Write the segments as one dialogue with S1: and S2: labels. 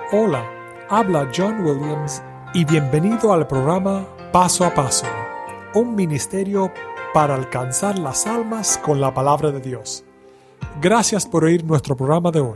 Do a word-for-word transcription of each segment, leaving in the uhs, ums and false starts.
S1: Hola, habla John Williams y bienvenido al programa Paso a Paso, un ministerio para alcanzar las almas con la palabra de Dios. Gracias por oír nuestro programa de hoy.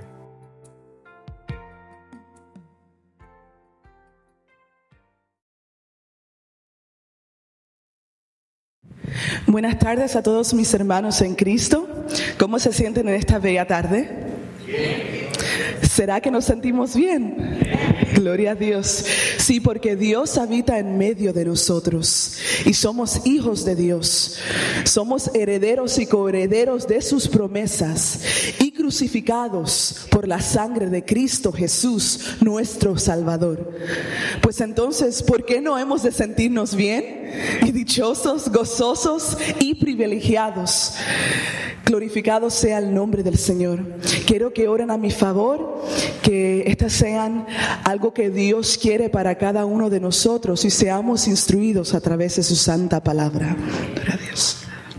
S2: Buenas tardes a todos mis hermanos en Cristo. ¿Cómo se sienten en esta bella tarde? ¿Será que nos sentimos bien? Gloria a Dios. Sí, porque Dios habita en medio de nosotros y somos hijos de Dios. Somos herederos y coherederos de sus promesas y crucificados por la sangre de Cristo Jesús, nuestro Salvador. Pues entonces, ¿por qué no hemos de sentirnos bien y dichosos, gozosos y privilegiados? Glorificado sea el nombre del Señor. Quiero que oren a mi favor, que estas sean algo que Dios quiere para cada uno de nosotros y seamos instruidos a través de su santa palabra. Gloria a Dios.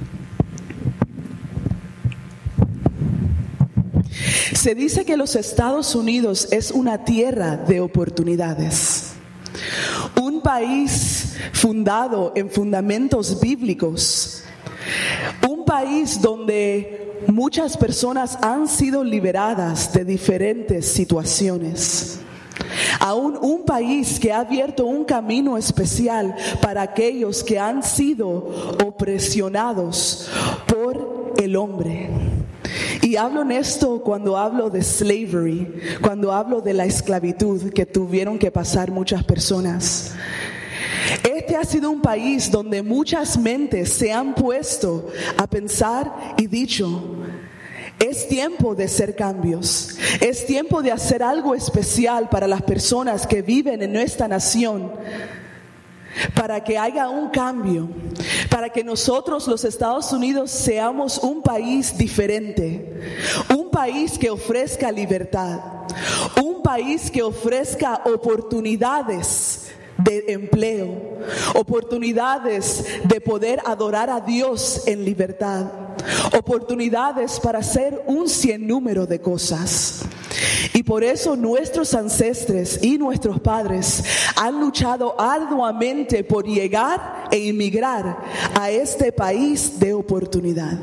S2: Se dice que los Estados Unidos es una tierra de oportunidades. Un país fundado en fundamentos bíblicos. Un país donde muchas personas han sido liberadas de diferentes situaciones. Aún un país que ha abierto un camino especial para aquellos que han sido opresionados por el hombre. Y hablo en esto cuando hablo de slavery, cuando hablo de la esclavitud que tuvieron que pasar muchas personas. Este ha sido un país donde muchas mentes se han puesto a pensar y dicho: es tiempo de hacer cambios, es tiempo de hacer algo especial para las personas que viven en nuestra nación, para que haya un cambio, para que nosotros los Estados Unidos seamos un país diferente, un país que ofrezca libertad, un país que ofrezca oportunidades de empleo, oportunidades de poder adorar a Dios en libertad, oportunidades para hacer un sinnúmero de cosas. Y por eso nuestros ancestres y nuestros padres han luchado arduamente por llegar e inmigrar a este país de oportunidad.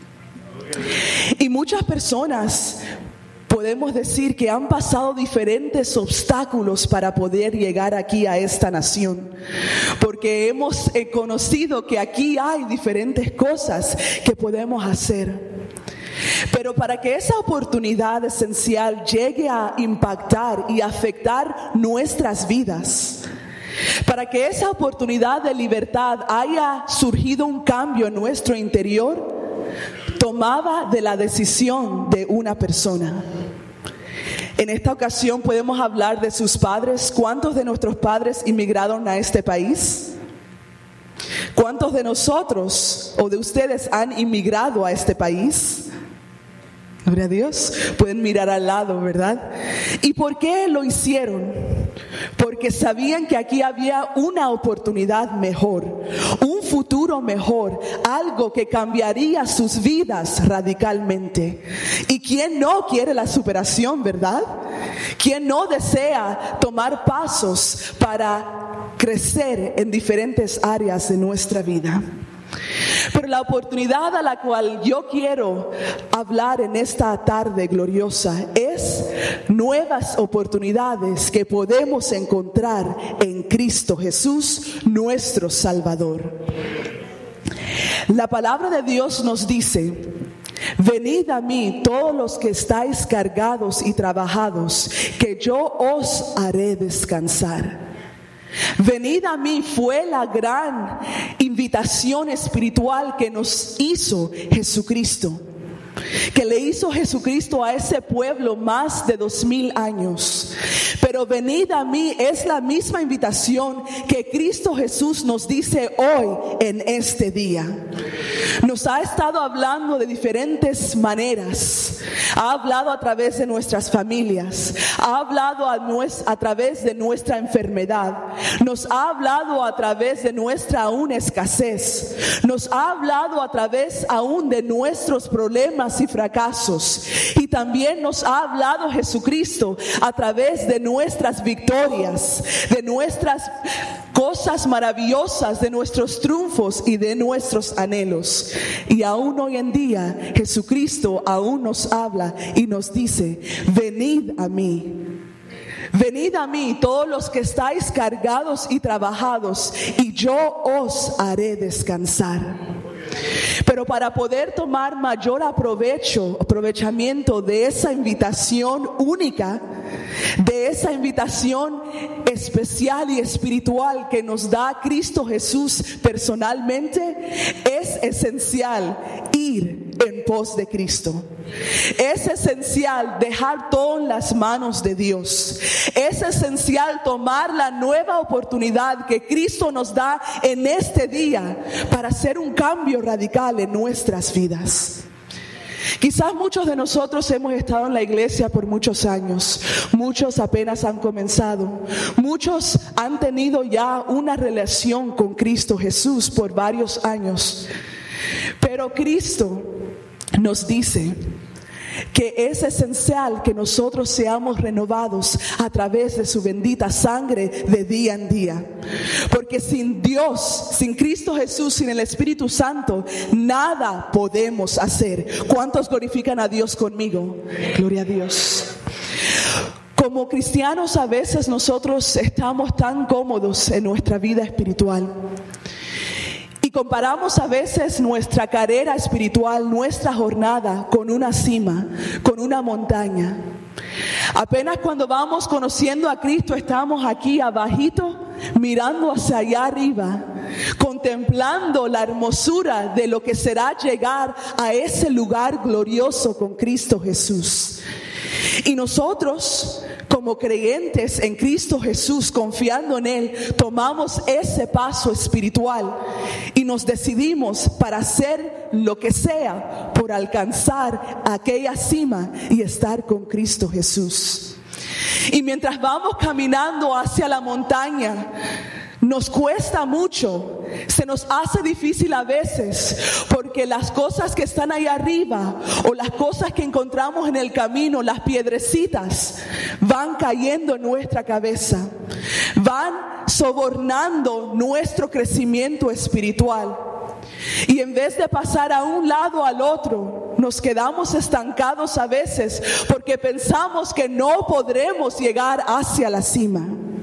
S2: Y muchas personas podemos decir que han pasado diferentes obstáculos para poder llegar aquí a esta nación, porque hemos conocido que aquí hay diferentes cosas que podemos hacer. Pero para que esa oportunidad esencial llegue a impactar y afectar nuestras vidas, para que esa oportunidad de libertad haya surgido un cambio en nuestro interior, tomaba de la decisión de una persona. En esta ocasión podemos hablar de sus padres. ¿Cuántos de nuestros padres inmigraron a este país? ¿Cuántos de nosotros o de ustedes han inmigrado a este país? Gloria a Dios. Pueden mirar al lado, ¿verdad? ¿Y por qué lo hicieron? Porque sabían que aquí había una oportunidad mejor, un futuro mejor, algo que cambiaría sus vidas radicalmente. ¿Y quién no quiere la superación, verdad? ¿Quién no desea tomar pasos para crecer en diferentes áreas de nuestra vida? Pero la oportunidad a la cual yo quiero hablar en esta tarde gloriosa es nuevas oportunidades que podemos encontrar en Cristo Jesús, nuestro Salvador. La palabra de Dios nos dice: venid a mí todos los que estáis cargados y trabajados, que yo os haré descansar. Venid a mí fue la gran invitación espiritual que nos hizo Jesucristo, que le hizo Jesucristo a ese pueblo más de dos mil años. Pero venid a mí es la misma invitación que Cristo Jesús nos dice hoy en este día. Nos ha estado hablando de diferentes maneras. Ha hablado a través de nuestras familias, ha hablado a, nues- a través de nuestra enfermedad, nos ha hablado a través de nuestra aún escasez, nos ha hablado a través aún de nuestros problemas y fracasos, y también nos ha hablado Jesucristo a través de nuestras victorias, de nuestras cosas maravillosas, de nuestros triunfos y de nuestros anhelos. Y aún hoy en día Jesucristo aún nos habla y nos dice: venid a mí. Venid a mí todos los que estáis cargados y trabajados, y yo os haré descansar. Pero para poder tomar mayor aprovecho, aprovechamiento de esa invitación única, de esa invitación especial y espiritual que nos da Cristo Jesús personalmente, es esencial ir en pos de Cristo. Es esencial dejar todo en las manos de Dios. Es esencial tomar la nueva oportunidad que Cristo nos da en este día para hacer un cambio radical en nuestras vidas. Quizás muchos de nosotros hemos estado en la iglesia por muchos años, muchos apenas han comenzado, muchos han tenido ya una relación con Cristo Jesús por varios años, pero Cristo nos dice que es esencial que nosotros seamos renovados a través de su bendita sangre de día en día, porque sin Dios, sin Cristo Jesús, sin el Espíritu Santo, nada podemos hacer. ¿Cuántos glorifican a Dios conmigo? Gloria a Dios. Como cristianos, a veces nosotros estamos tan cómodos en nuestra vida espiritual y comparamos a veces nuestra carrera espiritual, nuestra jornada, con una cima, con una montaña. Apenas cuando vamos conociendo a Cristo, estamos aquí abajito, mirando hacia allá arriba, contemplando la hermosura de lo que será llegar a ese lugar glorioso con Cristo Jesús. Y nosotros, como creyentes en Cristo Jesús, confiando en Él, tomamos ese paso espiritual y nos decidimos para hacer lo que sea por alcanzar aquella cima y estar con Cristo Jesús. Y mientras vamos caminando hacia la montaña, nos cuesta mucho, se nos hace difícil a veces, porque las cosas que están ahí arriba o las cosas que encontramos en el camino, las piedrecitas, van cayendo en nuestra cabeza, van sobornando nuestro crecimiento espiritual. Y en vez de pasar a un lado al otro, nos quedamos estancados a veces porque pensamos que no podremos llegar hacia la cima.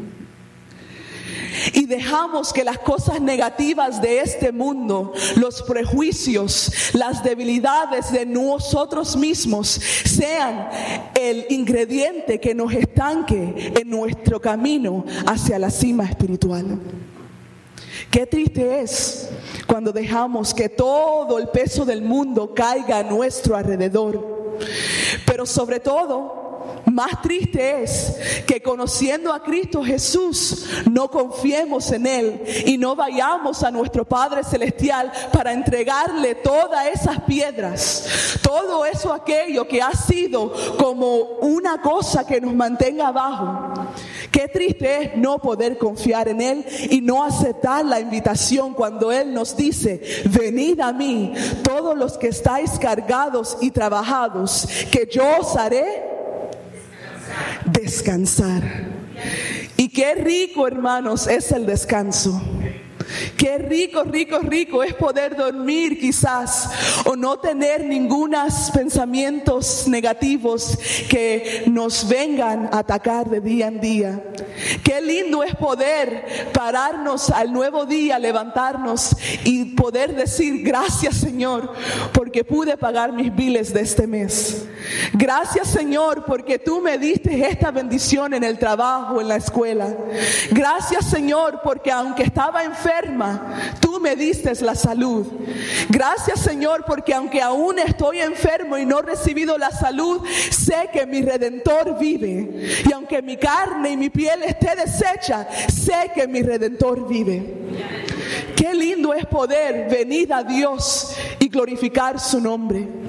S2: Y dejamos que las cosas negativas de este mundo, los prejuicios, las debilidades de nosotros mismos sean el ingrediente que nos estanque en nuestro camino hacia la cima espiritual. Qué triste es cuando dejamos que todo el peso del mundo caiga a nuestro alrededor. Pero sobre todo, más triste es que conociendo a Cristo Jesús no confiemos en Él y no vayamos a nuestro Padre Celestial para entregarle todas esas piedras, todo eso aquello que ha sido como una cosa que nos mantenga abajo. Qué triste es no poder confiar en Él y no aceptar la invitación cuando Él nos dice: venid a mí todos los que estáis cargados y trabajados, que yo os haré descansar. Y qué rico, hermanos, es el descanso. Qué rico, rico, rico es poder dormir quizás o no tener ningunos pensamientos negativos que nos vengan a atacar de día en día. Qué lindo es poder pararnos al nuevo día, levantarnos y poder decir: gracias, Señor, porque pude pagar mis biles de este mes. Gracias, Señor, porque tú me diste esta bendición en el trabajo, en la escuela. Gracias, Señor, porque aunque estaba enferma, tú me diste la salud. Gracias, Señor, porque aunque aún estoy enfermo y no he recibido la salud, sé que mi Redentor vive. Y aunque mi carne y mi piel esté deshecha, sé que mi Redentor vive. Qué lindo es poder venir a Dios y glorificar su nombre.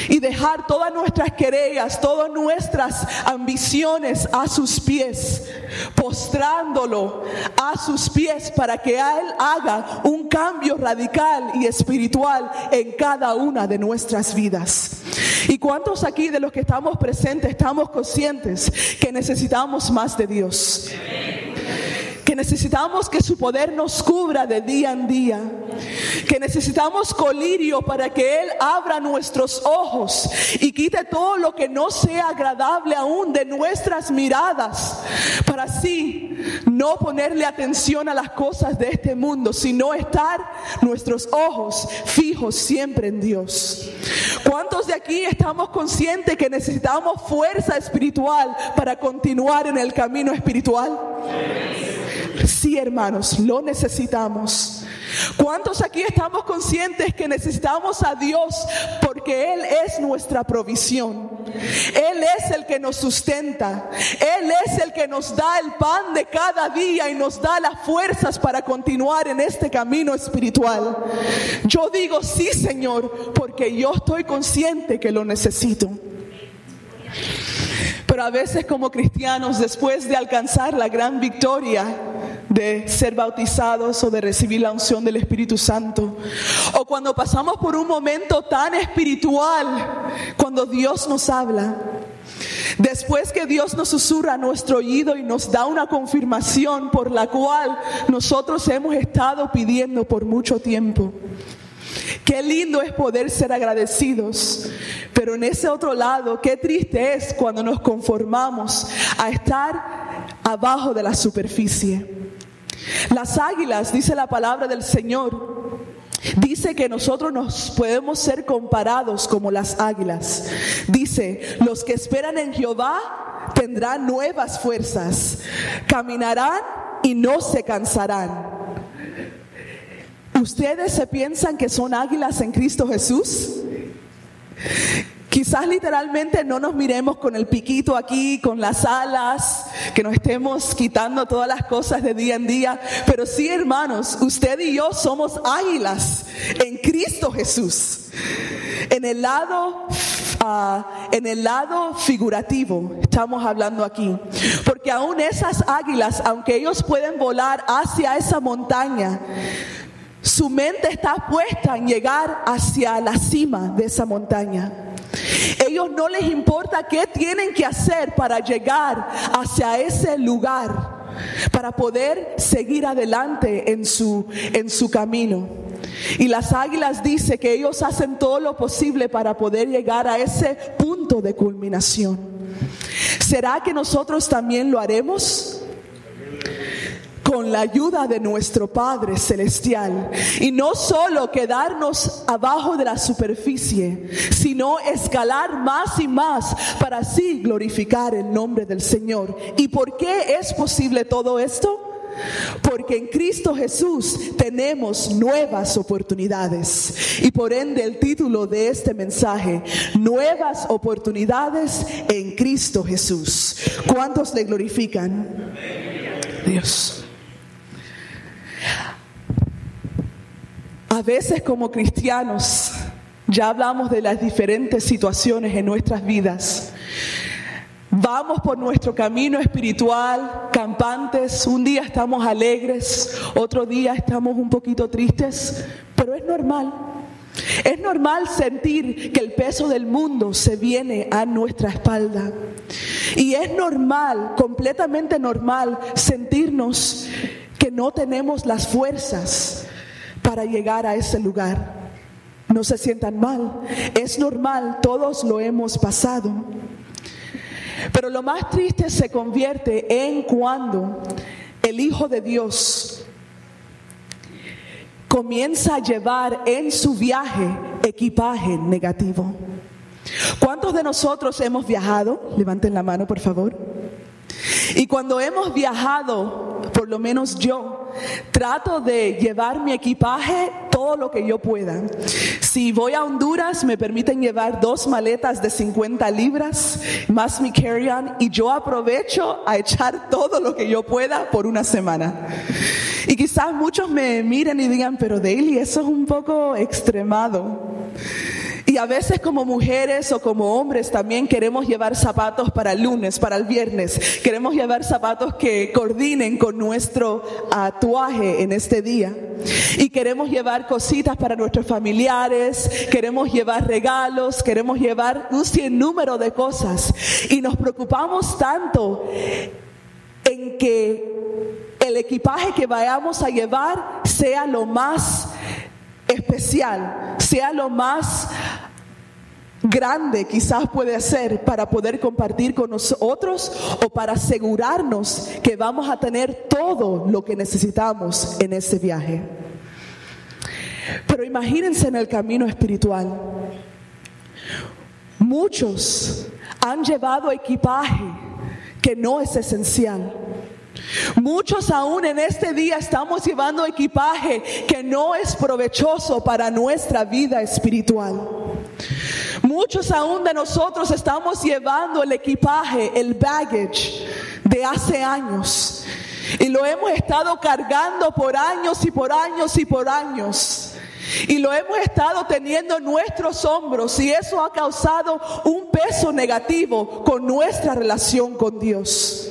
S2: y dejar todas nuestras querellas, todas nuestras ambiciones a sus pies, postrándolo a sus pies para que Él haga un cambio radical y espiritual en cada una de nuestras vidas. ¿Y cuántos aquí de los que estamos presentes estamos conscientes que necesitamos más de Dios? Que necesitamos que su poder nos cubra de día en día, que necesitamos colirio para que Él abra nuestros ojos y quite todo lo que no sea agradable aún de nuestras miradas, para así no ponerle atención a las cosas de este mundo, sino estar nuestros ojos fijos siempre en Dios. ¿Cuántos de aquí estamos conscientes que necesitamos fuerza espiritual para continuar en el camino espiritual? Sí, hermanos, lo necesitamos. ¿Cuántos aquí estamos conscientes que necesitamos a Dios porque Él es nuestra provisión? Él es el que nos sustenta. Él es el que nos da el pan de cada día y nos da las fuerzas para continuar en este camino espiritual. Yo digo sí, Señor, porque yo estoy consciente que lo necesito. Pero a veces como cristianos, después de alcanzar la gran victoria de ser bautizados o de recibir la unción del Espíritu Santo, o cuando pasamos por un momento tan espiritual, cuando Dios nos habla, después que Dios nos susurra a nuestro oído y nos da una confirmación por la cual nosotros hemos estado pidiendo por mucho tiempo. Qué lindo es poder ser agradecidos, pero en ese otro lado, qué triste es cuando nos conformamos a estar abajo de la superficie. Las águilas, dice la palabra del Señor, dice que nosotros nos podemos ser comparados como las águilas. Dice, los que esperan en Jehová tendrán nuevas fuerzas, caminarán y no se cansarán. ¿Ustedes se piensan que son águilas en Cristo Jesús? Quizás literalmente no nos miremos con el piquito aquí, con las alas, que nos estemos quitando todas las cosas de día en día. Pero sí, hermanos, usted y yo somos águilas en Cristo Jesús. En el lado, uh, en el lado figurativo estamos hablando aquí. Porque aún esas águilas, aunque ellos pueden volar hacia esa montaña, su mente está puesta en llegar hacia la cima de esa montaña. Ellos no les importa qué tienen que hacer para llegar hacia ese lugar, para poder seguir adelante en su, en su camino. Y las águilas dicen que ellos hacen todo lo posible para poder llegar a ese punto de culminación. ¿Será que nosotros también lo haremos? Con la ayuda de nuestro Padre Celestial, y no solo quedarnos abajo de la superficie, sino escalar más y más para así glorificar el nombre del Señor. ¿Y por qué es posible todo esto? Porque en Cristo Jesús tenemos nuevas oportunidades, y por ende el título de este mensaje: nuevas oportunidades en Cristo Jesús. ¿Cuántos le glorifican? Dios. A veces como cristianos, ya hablamos de las diferentes situaciones en nuestras vidas. Vamos por nuestro camino espiritual, campantes. Un día estamos alegres, otro día estamos un poquito tristes, pero es normal. Es normal sentir que el peso del mundo se viene a nuestra espalda. Y es normal, completamente normal, sentirnos que no tenemos las fuerzas para llegar a ese lugar. No se sientan mal, es normal, todos lo hemos pasado. Pero lo más triste se convierte en cuando el Hijo de Dios comienza a llevar en su viaje equipaje negativo. ¿Cuántos de nosotros hemos viajado? Levanten la mano, por favor. Y cuando hemos viajado, por lo menos yo, trato de llevar mi equipaje todo lo que yo pueda. Si voy a Honduras, me permiten llevar dos maletas de cincuenta libras, más mi carry-on, y yo aprovecho a echar todo lo que yo pueda por una semana. Y quizás muchos me miren y digan, pero Daily, eso es un poco extremado. Y Y a veces como mujeres o como hombres también queremos llevar zapatos para el lunes, para el viernes. Queremos llevar zapatos que coordinen con nuestro tatuaje en este día. Y queremos llevar cositas para nuestros familiares, queremos llevar regalos, queremos llevar un sinnúmero de cosas. Y nos preocupamos tanto en que el equipaje que vayamos a llevar sea lo más especial, sea lo más grande quizás puede ser para poder compartir con nosotros o para asegurarnos que vamos a tener todo lo que necesitamos en ese viaje. Pero imagínense en el camino espiritual. Muchos han llevado equipaje que no es esencial. Muchos aún en este día estamos llevando equipaje que no es provechoso para nuestra vida espiritual. Muchos aún de nosotros estamos llevando el equipaje, el baggage de hace años. Y lo hemos estado cargando por años y por años y por años. Y lo hemos estado teniendo en nuestros hombros. Y eso ha causado un peso negativo con nuestra relación con Dios.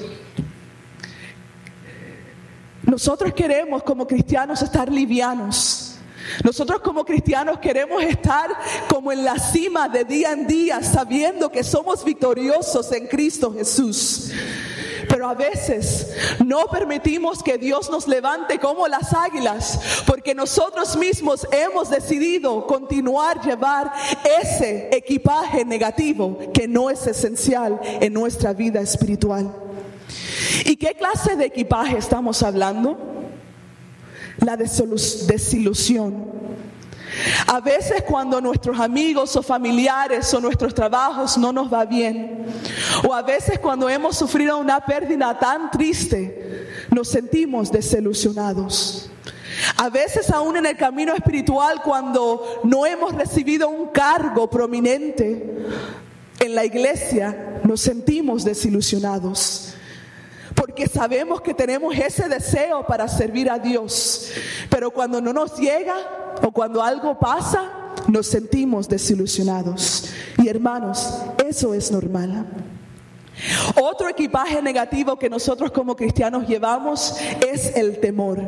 S2: Nosotros queremos como cristianos estar livianos. Nosotros como cristianos queremos estar como en la cima de día en día, sabiendo que somos victoriosos en Cristo Jesús. Pero a veces no permitimos que Dios nos levante como las águilas, porque nosotros mismos hemos decidido continuar llevar ese equipaje negativo que no es esencial en nuestra vida espiritual. ¿Y qué clase de equipaje estamos hablando? La desilusión. A veces cuando nuestros amigos o familiares o nuestros trabajos no nos va bien, o a veces cuando hemos sufrido una pérdida tan triste, nos sentimos desilusionados. A veces aún en el camino espiritual, cuando no hemos recibido un cargo prominente en la iglesia, nos sentimos desilusionados. Porque sabemos que tenemos ese deseo para servir a Dios, pero cuando no nos llega o cuando algo pasa, nos sentimos desilusionados. Y hermanos, eso es normal. Otro equipaje negativo que nosotros como cristianos llevamos es el temor.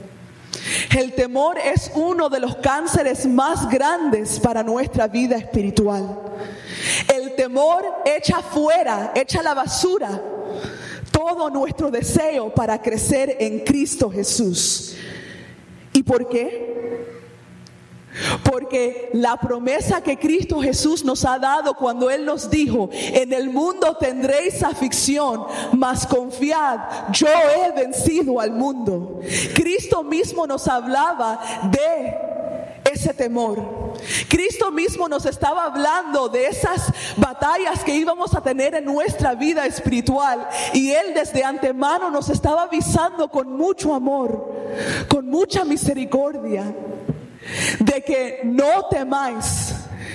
S2: El temor es uno de los cánceres más grandes para nuestra vida espiritual. El temor echa fuera, echa a la basura todo nuestro deseo para crecer en Cristo Jesús. ¿Y por qué? Porque la promesa que Cristo Jesús nos ha dado cuando Él nos dijo: en el mundo tendréis aflicción, mas confiad, yo he vencido al mundo. Cristo mismo nos hablaba de ese temor. Cristo mismo nos estaba hablando de esas batallas que íbamos a tener en nuestra vida espiritual, y Él desde antemano nos estaba avisando con mucho amor, con mucha misericordia, de que no temáis,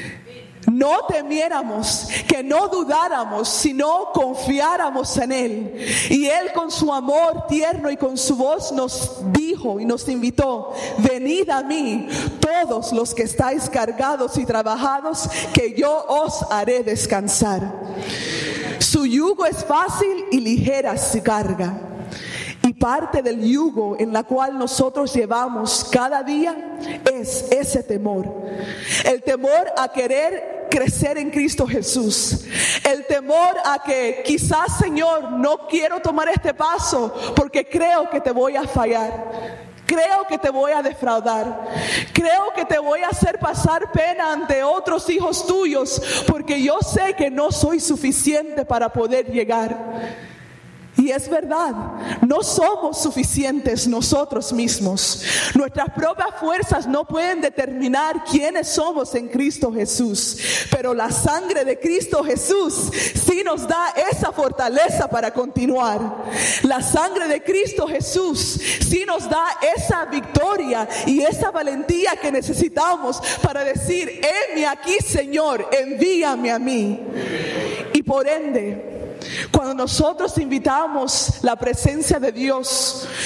S2: no temiéramos, que no dudáramos, sino confiáramos en Él. Y Él con su amor tierno y con su voz nos dijo y nos invitó: venid a mí todos los que estáis cargados y trabajados, que yo os haré descansar. Su yugo es fácil y ligera su carga. Y parte del yugo en la cual nosotros llevamos cada día es ese temor. El temor a querer crecer en Cristo Jesús. El temor a que quizás, Señor, no quiero tomar este paso porque creo que te voy a fallar. Creo que te voy a defraudar. Creo que te voy a hacer pasar pena ante otros hijos tuyos, porque yo sé que no soy suficiente para poder llegar. Y es verdad, no somos suficientes nosotros mismos. Nuestras propias fuerzas no pueden determinar quiénes somos en Cristo Jesús. Pero la sangre de Cristo Jesús sí nos da esa fortaleza para continuar. La sangre de Cristo Jesús sí nos da esa victoria y esa valentía que necesitamos para decir: heme aquí, Señor, envíame a mí. Y por ende, cuando nosotros invitamos la presencia de Dios,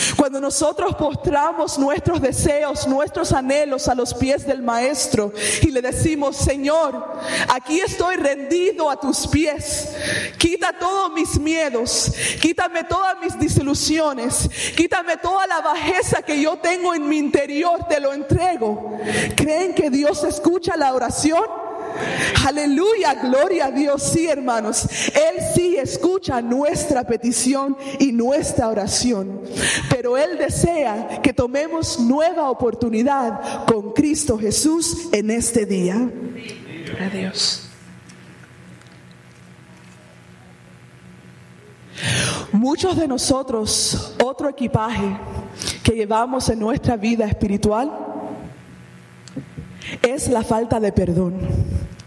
S2: Cuando nosotros postramos nuestros deseos, nuestros anhelos a los pies del Maestro y le decimos: Señor, aquí estoy rendido a tus pies. Quita todos mis miedos, quítame todas mis desilusiones, quítame toda la bajeza que yo tengo en mi interior, te lo entrego. ¿Creen que Dios escucha la oración? Aleluya, gloria a Dios. Sí, hermanos, Él sí escucha nuestra petición y nuestra oración, pero Él desea que tomemos nueva oportunidad con Cristo Jesús en este día. Gloria a Dios. Muchos de nosotros, otro equipaje que llevamos en nuestra vida espiritual es la falta de perdón.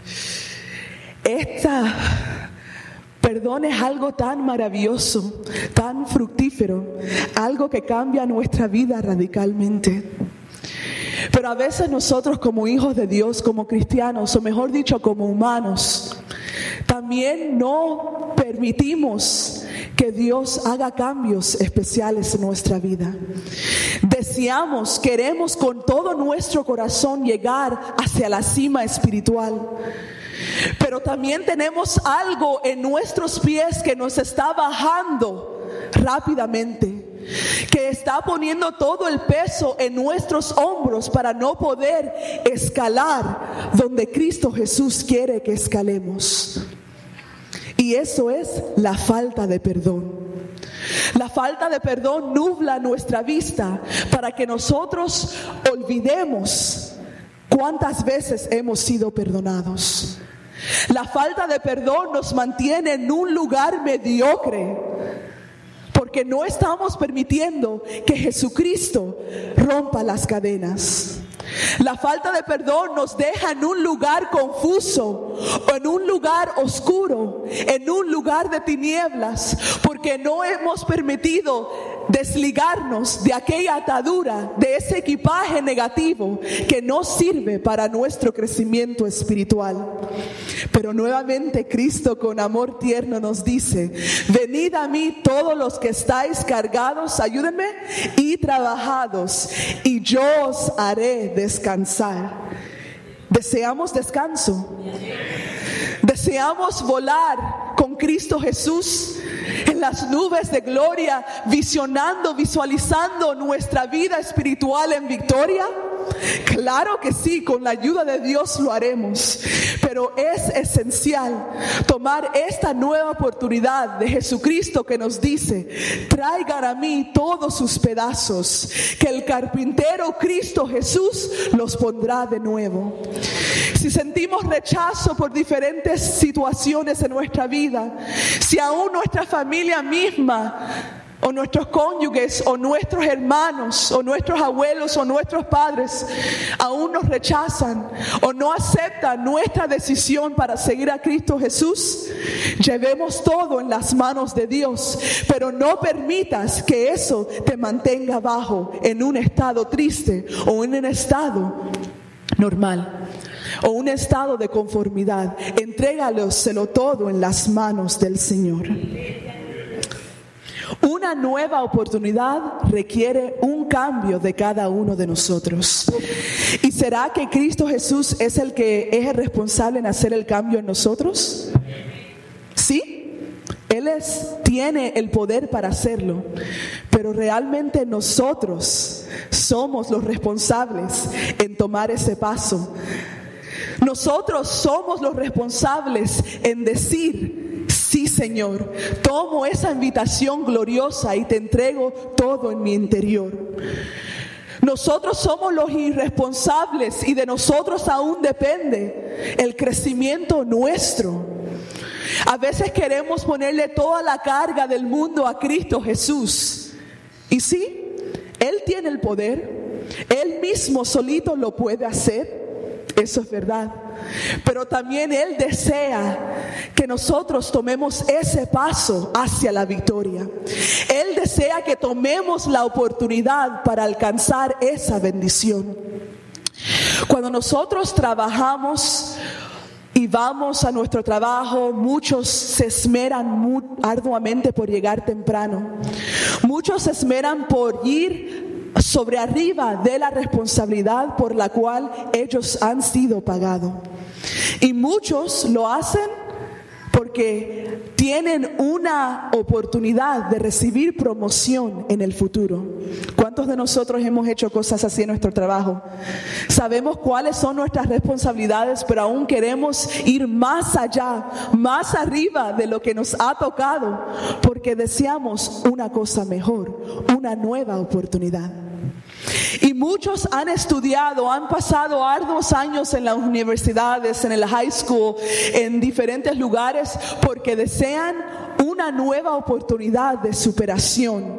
S2: Esta perdón es algo tan maravilloso, tan fructífero, algo que cambia nuestra vida radicalmente. Pero a veces nosotros, como hijos de Dios, como cristianos, o mejor dicho, como humanos, también no permitimos que Dios haga cambios especiales en nuestra vida. Deseamos, queremos con todo nuestro corazón llegar hacia la cima espiritual, pero también tenemos algo en nuestros pies que nos está bajando rápidamente, que está poniendo todo el peso en nuestros hombros para no poder escalar donde Cristo Jesús quiere que escalemos. Y eso es la falta de perdón. La falta de perdón nubla nuestra vista para que nosotros olvidemos cuántas veces hemos sido perdonados. La falta de perdón nos mantiene en un lugar mediocre, porque no estamos permitiendo que Jesucristo rompa las cadenas. La falta de perdón nos deja en un lugar confuso, en un lugar oscuro, en un lugar de tinieblas, porque no hemos permitido desligarnos de aquella atadura, de ese equipaje negativo que no sirve para nuestro crecimiento espiritual. Pero nuevamente Cristo, con amor tierno, nos dice: venid a mí todos los que estáis cargados, ayúdenme, y trabajados, y yo os haré descansar. ¿Deseamos descanso? ¿Deseamos volar con Cristo Jesús en las nubes de gloria, visionando, visualizando nuestra vida espiritual en victoria? Claro que sí, con la ayuda de Dios lo haremos, pero es esencial tomar esta nueva oportunidad de Jesucristo que nos dice: traigan a mí todos sus pedazos, que el carpintero Cristo Jesús los pondrá de nuevo. Si sentimos rechazo por diferentes situaciones en nuestra vida, si aún nuestra familia misma, o nuestros cónyuges, o nuestros hermanos, o nuestros abuelos, o nuestros padres aún nos rechazan o no aceptan nuestra decisión para seguir a Cristo Jesús, llevemos todo en las manos de Dios, pero no permitas que eso te mantenga abajo en un estado triste o en un estado normal o un estado de conformidad. Entrégaloselo todo en las manos del Señor. Una nueva oportunidad requiere un cambio de cada uno de nosotros. ¿Y será que Cristo Jesús es el que es el responsable en hacer el cambio en nosotros? Sí, Él es, tiene el poder para hacerlo, pero realmente nosotros somos los responsables en tomar ese paso. Nosotros somos los responsables en decir: sí, Señor, tomo esa invitación gloriosa y te entrego todo en mi interior. Nosotros somos los irresponsables y de nosotros aún depende el crecimiento nuestro. A veces queremos ponerle toda la carga del mundo a Cristo Jesús. Y sí, Él tiene el poder, Él mismo solito lo puede hacer. Eso es verdad, pero también Él desea que nosotros tomemos ese paso hacia la victoria. Él desea que tomemos la oportunidad para alcanzar esa bendición. Cuando nosotros trabajamos y vamos a nuestro trabajo, muchos se esmeran muy arduamente por llegar temprano. Muchos se esmeran por ir sobre arriba de la responsabilidad por la cual ellos han sido pagados. Y muchos lo hacen porque tienen una oportunidad de recibir promoción en el futuro. ¿Cuántos de nosotros hemos hecho cosas así en nuestro trabajo? Sabemos cuáles son nuestras responsabilidades, pero aún queremos ir más allá, más arriba de lo que nos ha tocado, porque deseamos una cosa mejor, una nueva oportunidad. Y muchos han estudiado, han pasado arduos años en las universidades, en el high school, en diferentes lugares, porque desean una nueva oportunidad de superación.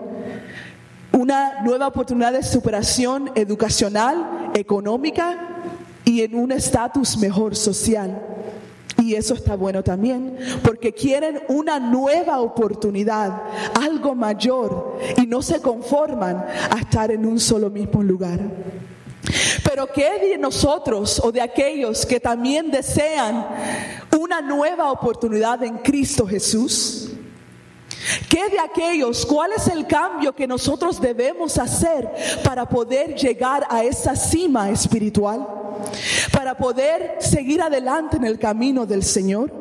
S2: Una nueva oportunidad de superación educacional, económica y en un estatus mejor social. Y eso está bueno también, porque quieren una nueva oportunidad, algo mayor, y no se conforman a estar en un solo mismo lugar. Pero ¿qué de nosotros o de aquellos que también desean una nueva oportunidad en Cristo Jesús? ¿Qué de aquellos? ¿Cuál es el cambio que nosotros debemos hacer para poder llegar a esa cima espiritual? Para poder seguir adelante en el camino del Señor.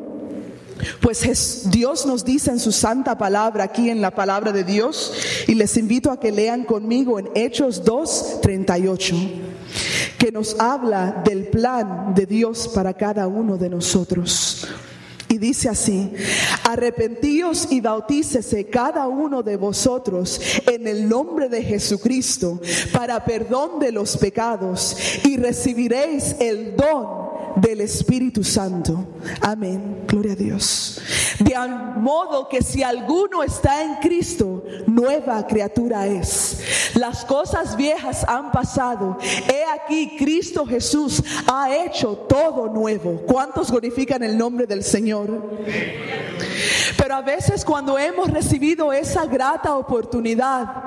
S2: Pues Dios nos dice en su santa palabra, aquí en la palabra de Dios, y les invito a que lean conmigo en Hechos dos, treinta y ocho, que nos habla del plan de Dios para cada uno de nosotros. Y dice así: arrepentíos y bautícese cada uno de vosotros en el nombre de Jesucristo para perdón de los pecados, y recibiréis el don del Espíritu Santo. Amén. Gloria a Dios. De modo que si alguno está en Cristo, nueva criatura es. Las cosas viejas han pasado. He aquí, Cristo Jesús ha hecho todo nuevo. ¿Cuántos glorifican el nombre del Señor? Pero a veces, cuando hemos recibido esa grata oportunidad,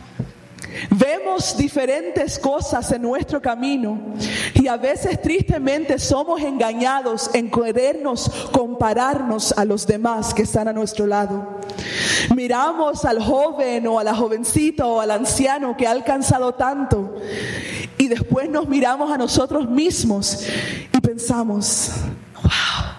S2: vemos diferentes cosas en nuestro camino y a veces tristemente somos engañados en querernos compararnos a los demás que están a nuestro lado. Miramos al joven o a la jovencita o al anciano que ha alcanzado tanto y después nos miramos a nosotros mismos y pensamos: wow,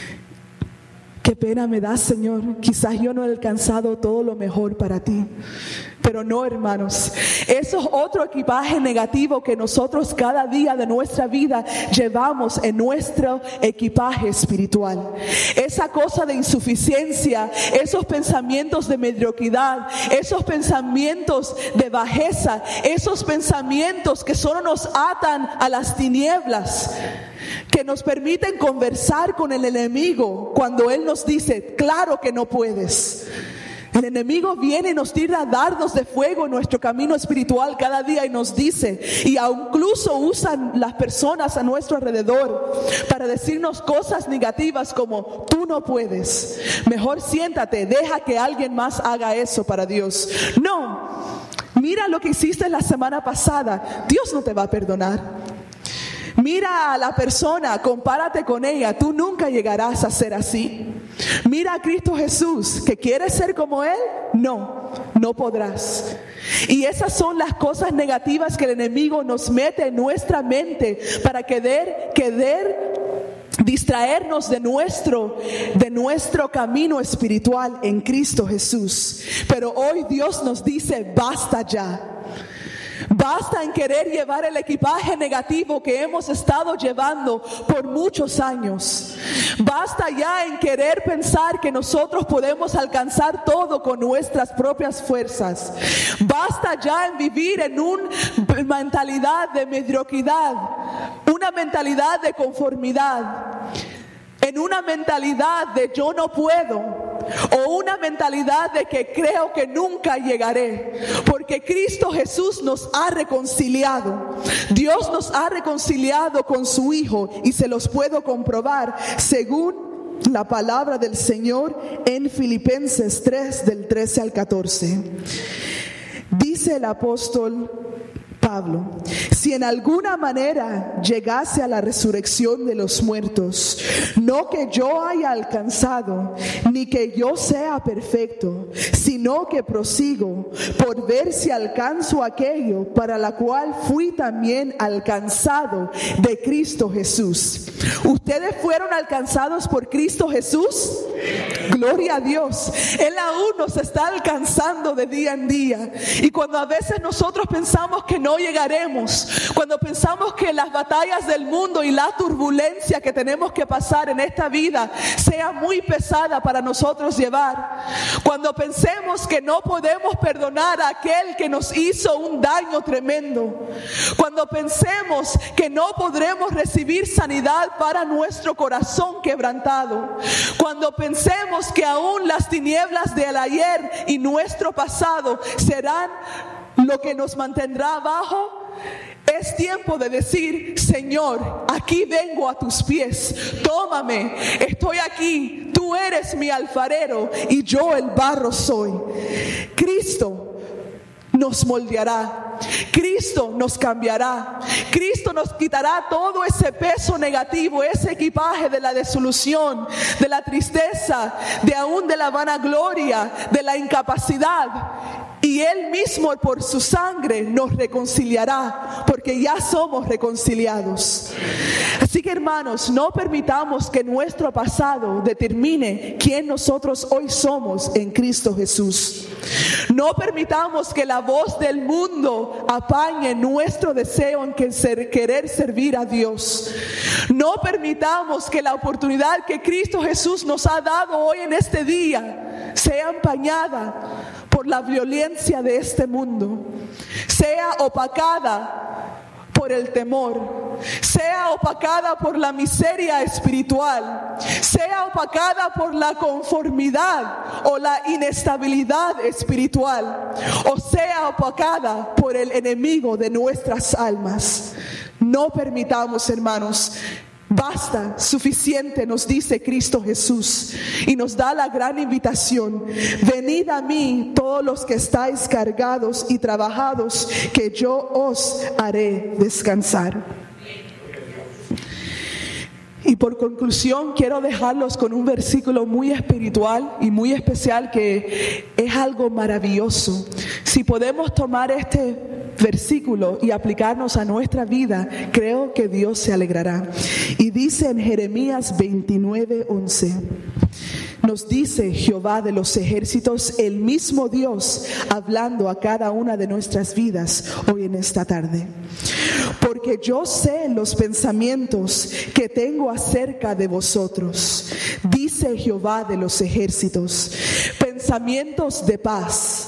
S2: qué pena me da, Señor, quizás yo no he alcanzado todo lo mejor para ti. Pero no, hermanos, eso es otro equipaje negativo que nosotros cada día de nuestra vida llevamos en nuestro equipaje espiritual. Esa cosa de insuficiencia, esos pensamientos de mediocridad, esos pensamientos de bajeza, esos pensamientos que solo nos atan a las tinieblas, que nos permiten conversar con el enemigo cuando él nos dice: claro que no puedes. El enemigo viene y nos tira dardos de fuego en nuestro camino espiritual cada día y nos dice, y incluso usan las personas a nuestro alrededor para decirnos cosas negativas como: tú no puedes, mejor siéntate, deja que alguien más haga eso para Dios. No, mira lo que hiciste la semana pasada, Dios no te va a perdonar. Mira a la persona, compárate con ella, tú nunca llegarás a ser así. Mira a Cristo Jesús, que quieres ser como Él, no, no podrás. Y esas son las cosas negativas que el enemigo nos mete en nuestra mente para querer, querer distraernos de nuestro, de nuestro camino espiritual en Cristo Jesús. Pero hoy Dios nos dice: basta ya. Basta en querer llevar el equipaje negativo que hemos estado llevando por muchos años. Basta ya en querer pensar que nosotros podemos alcanzar todo con nuestras propias fuerzas. Basta ya en vivir en una mentalidad de mediocridad, una mentalidad de conformidad, en una mentalidad de yo no puedo, o una mentalidad de que creo que nunca llegaré, porque Cristo Jesús nos ha reconciliado. Dios nos ha reconciliado con su Hijo, y se los puedo comprobar según la palabra del Señor en Filipenses tres, del trece al catorce. Dice el apóstol Pablo, si en alguna manera llegase a la resurrección de los muertos, no que yo haya alcanzado, ni que yo sea perfecto, sino que prosigo por ver si alcanzo aquello para la cual fui también alcanzado de Cristo Jesús. ¿Ustedes fueron alcanzados por Cristo Jesús? Gloria a Dios. Él aún nos está alcanzando de día en día. Y cuando a veces nosotros pensamos que no llegaremos, cuando pensamos que las batallas del mundo y la turbulencia que tenemos que pasar en esta vida sea muy pesada para nosotros llevar, cuando pensemos que no podemos perdonar a aquel que nos hizo un daño tremendo, cuando pensemos que no podremos recibir sanidad para nuestro corazón quebrantado, cuando pensemos que aún las tinieblas del ayer y nuestro pasado serán lo que nos mantendrá abajo, es tiempo de decir: Señor, aquí vengo a tus pies, tómame, estoy aquí, tú eres mi alfarero y yo el barro soy. Cristo nos moldeará, Cristo nos cambiará, Cristo nos quitará todo ese peso negativo, ese equipaje de la desilusión, de la tristeza, de aún de la vanagloria, de la incapacidad. Y Él mismo por su sangre nos reconciliará, porque ya somos reconciliados. Así que, hermanos, no permitamos que nuestro pasado determine quién nosotros hoy somos en Cristo Jesús. No permitamos que la voz del mundo apañe nuestro deseo en querer servir a Dios. No permitamos que la oportunidad que Cristo Jesús nos ha dado hoy en este día sea empañada por la violencia de este mundo, sea opacada por el temor, sea opacada por la miseria espiritual, sea opacada por la conformidad o la inestabilidad espiritual, o sea opacada por el enemigo de nuestras almas. No permitamos, hermanos. Basta, suficiente, nos dice Cristo Jesús, y nos da la gran invitación: venid a mí todos los que estáis cargados y trabajados, que yo os haré descansar. Y por conclusión, quiero dejarlos con un versículo muy espiritual y muy especial, que es algo maravilloso. Si podemos tomar este versículo y aplicarnos a nuestra vida, creo que Dios se alegrará. Y dice en Jeremías veintinueve once, nos dice Jehová de los ejércitos, el mismo Dios, hablando a cada una de nuestras vidas hoy en esta tarde: porque yo sé los pensamientos que tengo acerca de vosotros, dice Jehová de los ejércitos, pensamientos de paz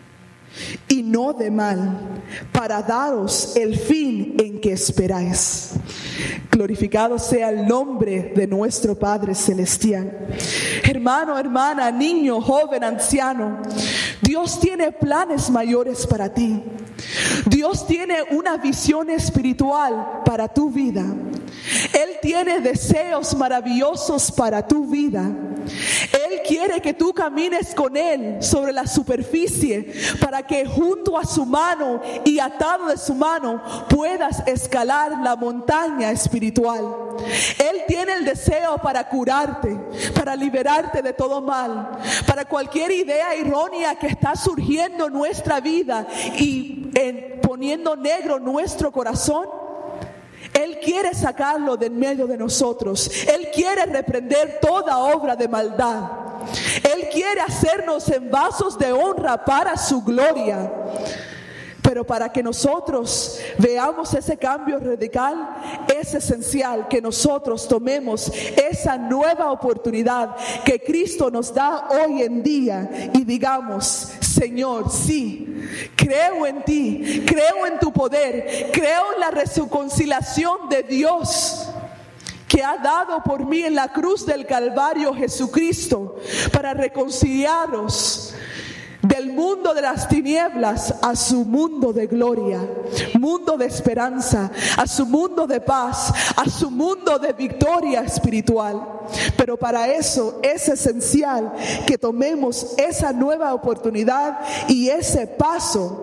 S2: y no de mal, para daros el fin en que esperáis. Glorificado sea el nombre de nuestro Padre Celestial. Hermano, hermana, niño, joven, anciano, Dios tiene planes mayores para ti. Dios tiene una visión espiritual para tu vida. Él tiene deseos maravillosos para tu vida. Él quiere que tú camines con Él sobre la superficie, para que junto a su mano y atado de su mano puedas escalar la montaña espiritual. Él tiene el deseo para curarte, para liberarte de todo mal, para cualquier idea errónea que está surgiendo en nuestra vida y en, poniendo negro nuestro corazón. Él quiere sacarlo de en medio de nosotros. Él quiere reprender toda obra de maldad. Él quiere hacernos en vasos de honra para su gloria. Pero para que nosotros veamos ese cambio radical, es esencial que nosotros tomemos esa nueva oportunidad que Cristo nos da hoy en día y digamos: Señor, sí, creo en ti, creo en tu poder, creo en la reconciliación de Dios que ha dado por mí en la cruz del Calvario Jesucristo, para reconciliaros del mundo de las tinieblas a su mundo de gloria, mundo de esperanza, a su mundo de paz, a su mundo de victoria espiritual. Pero para eso es esencial que tomemos esa nueva oportunidad y ese paso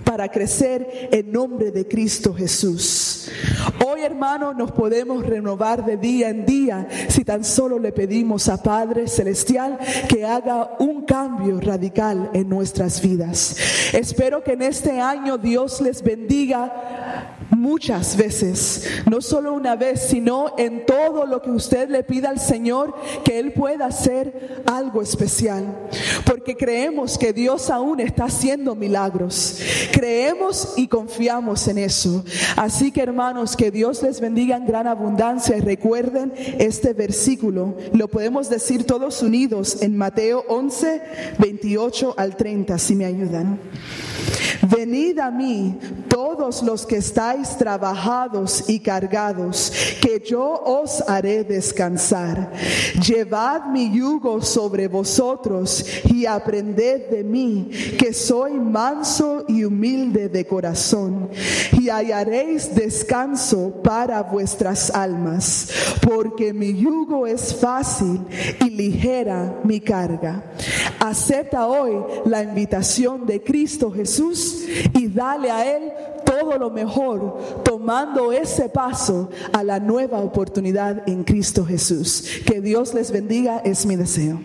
S2: para crecer en nombre de Cristo Jesús. Hoy, hermano, nos podemos renovar de día en día si tan solo le pedimos a Padre Celestial que haga un cambio radical en nuestras vidas. Espero que en este año Dios les bendiga muchas veces, no solo una vez, sino en todo lo que usted le pida al Señor, que Él pueda hacer algo especial, porque creemos que Dios aún está haciendo milagros, creemos y confiamos en eso. Así que, hermanos, que Dios les bendiga en gran abundancia, y recuerden este versículo, lo podemos decir todos unidos en Mateo once, veintiocho al treinta, si me ayudan. Venid a mí todos los que estáis trabajados y cargados, que yo os haré descansar. Llevad mi yugo sobre vosotros y aprended de mí, que soy manso y humilde de corazón, y hallaréis descanso para vuestras almas, porque mi yugo es fácil y ligera mi carga. Acepta hoy la invitación de Cristo Jesús y dale a Él todo lo mejor, tomando ese paso a la nueva oportunidad en Cristo Jesús. Que Dios les bendiga, es mi deseo.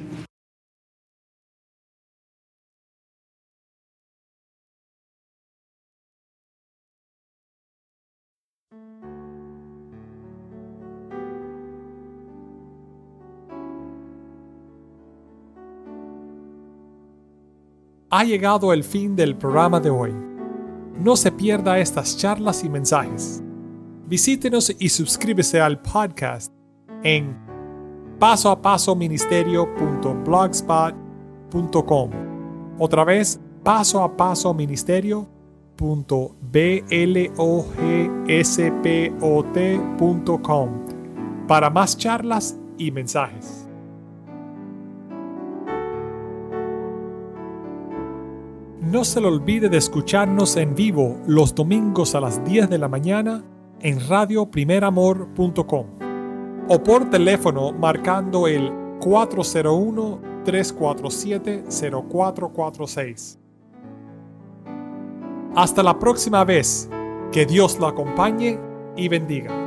S1: Ha llegado el fin del programa de hoy. No se pierda estas charlas y mensajes. Visítenos y suscríbese al podcast en paso a paso ministerio punto blogspot punto com. Otra vez, paso a paso ministerio punto blogspot punto com para más charlas y mensajes. No se le olvide de escucharnos en vivo los domingos a las diez de la mañana en radio primer amor punto com o por teléfono marcando el cuatro cero uno, tres cuatro siete, cero cuatro cuatro seis. Hasta la próxima vez. Que Dios lo acompañe y bendiga.